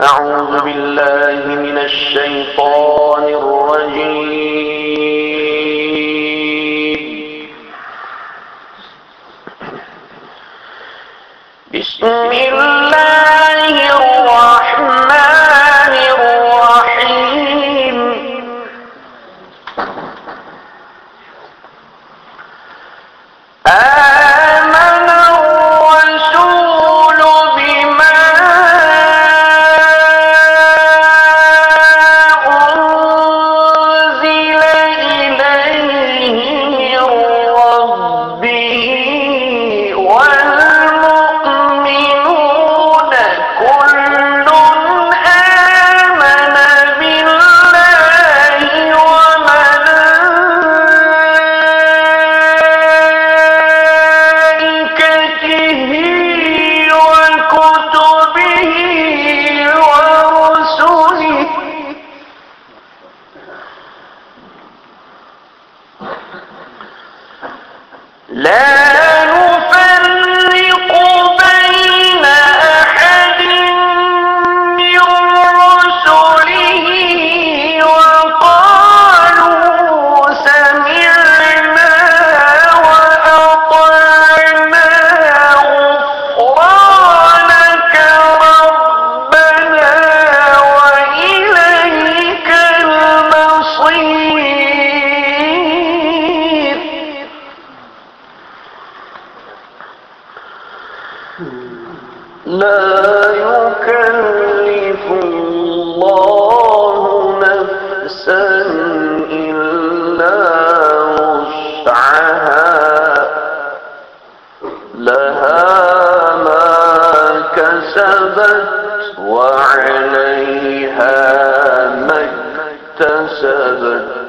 أعوذ بالله من الشيطان الرجيم. بسم الله الرحمن الرحيم. آمن الرسول بما أنزل إليه من ربه والمؤمنون كل آمن بالله وملائكته وكتبه ورسله لا نفرق بين أحد من رسله وقالوا سمعنا وأطعنا غفرانك ربنا وإليك المصير. لا يكلف الله نفسا إلا وسعها لها ما كسبت وعليها ما اكتسبت